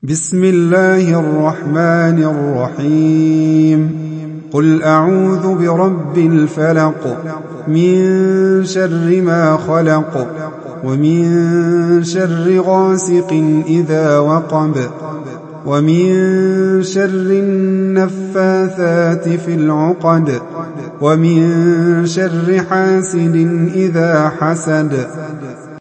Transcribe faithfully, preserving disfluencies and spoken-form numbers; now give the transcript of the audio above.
بسم الله الرحمن الرحيم قل أعوذ برب الفلق من شر ما خلق ومن شر غاسق إذا وقب ومن شر النفاثات في العقد ومن شر حاسد إذا حسد